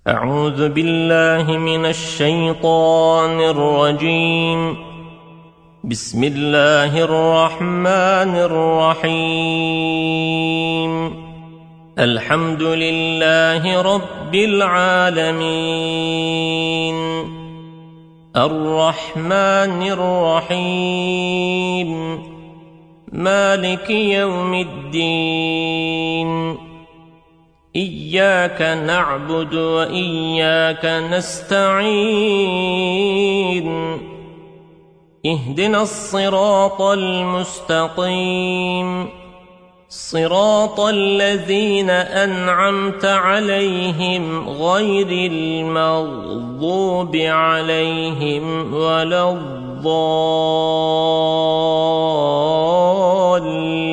أعوذ بالله من الشيطان الرجيم. بسم الله الرحمن الرحيم. الحمد لله رب العالمين، الرحمن الرحيم، مالك يوم الدين. إياك نعبد وإياك نستعين. اهدنا الصراط المستقيم، صراط الذين أنعمت عليهم غير المغضوب عليهم ولا الضالين.